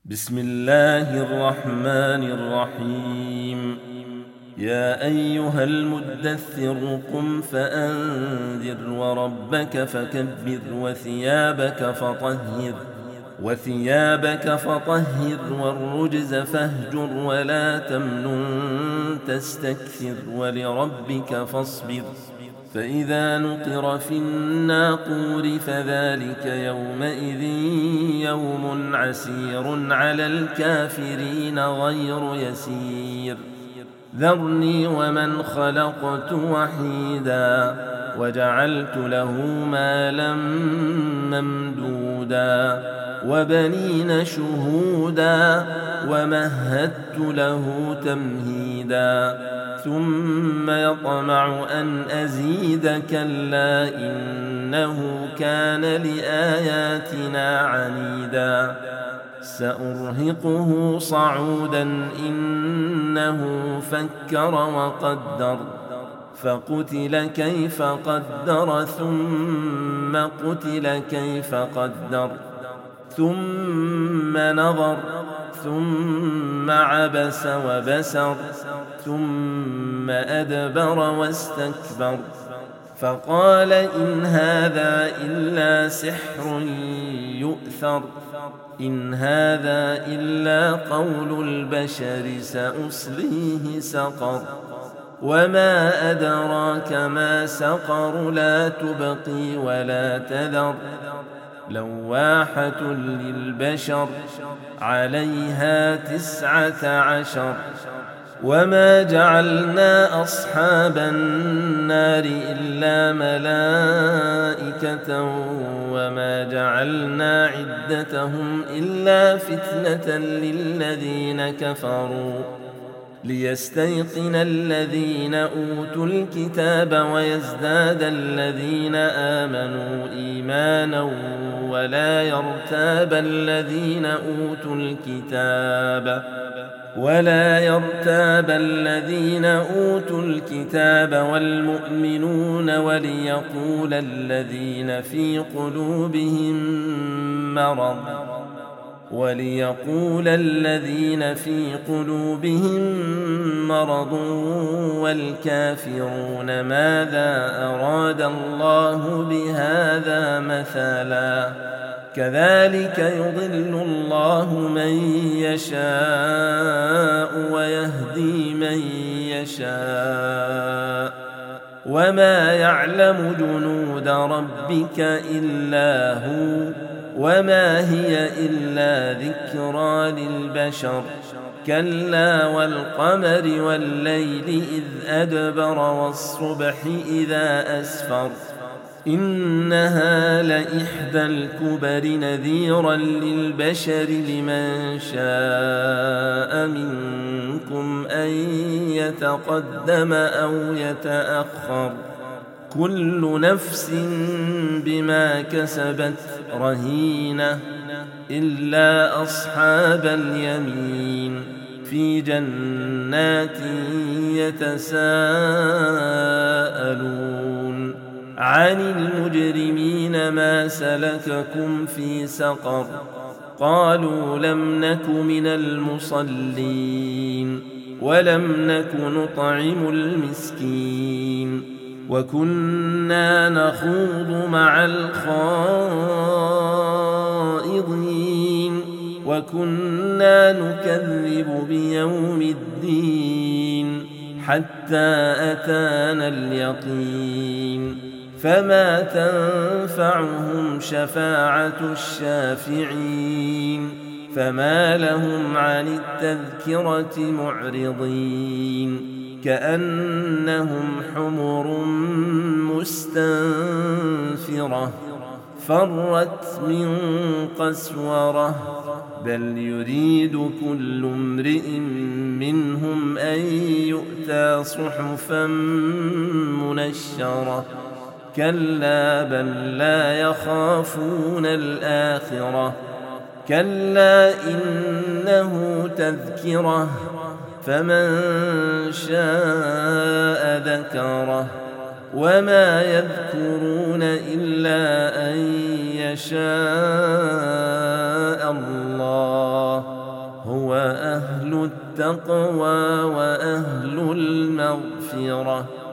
بسم الله الرحمن الرحيم. يا أيها المدثر قم فأنذر وربك فكبر وثيابك فطهر والرجز فاهجر ولا تمنن تستكثر ولربك فاصبر. فإذا نقر في الناقور فذلك يومئذ يوم عسير على الكافرين غير يسير. ذرني ومن خلقت وحيدا وجعلت له مالا ممدودا وبنين شهودا ومهدت له تمهيدا ثم يطمع أن أزيد كلا إنه كان لآياتنا عنيدا. سأرهقه صعودا إنه فكر وقدر فقتل كيف قدر ثم قتل كيف قدر ثم نظر ثم عبس وبسر ثم أدبر واستكبر فقال إن هذا إلا سحر يؤثر إن هذا إلا قول البشر سأصليه سقر وما أدراك ما سقر لا تبقي ولا تذر لواحة للبشر عليها 19. وما جعلنا أصحاب النار إلا ملائكة وما جعلنا عدتهم إلا فتنة للذين كفروا ليستيقن الذين أوتوا الكتاب ويزداد الذين آمنوا إيمانا ولا يرتاب الذين أوتوا الكتاب والمؤمنون وليقول الذين في قلوبهم مرض والكافرون ماذا أراد الله بهذا مثلا كذلك يضل الله من يشاء ويهدي من يشاء وما يعلم جنود ربك إلا هو وما هي إلا ذكرى للبشر. كلا والقمر والليل إذ أدبر والصبح إذا أسفر إنها لإحدى الكبر نذيرا للبشر لمن شاء منكم أن يتقدم أو يتأخر كل نفس بما كسبت رهينة إلا أصحاب اليمين في جنات يتساءلون عن المجرمين ما سلككم في سقر قالوا لم نك من المصلين ولم نك نطعم المسكين وكنا نخوض مع الخائضين وكنا نكذب بيوم الدين حتى أتانا اليقين فما تنفعهم شفاعة الشافعين فما لهم عن التذكرة معرضين كأنهم حمر مستنفرة فرت من قسورة بل يريد كل امرئ منهم أن يؤتى صحفا منشرة كلا بل لا يخافون الآخرة كلا إنه تذكرة فمن شاء ذكره وما يذكرون إلا أن يشاء الله هو أهل التقوى وأهل المغفرة.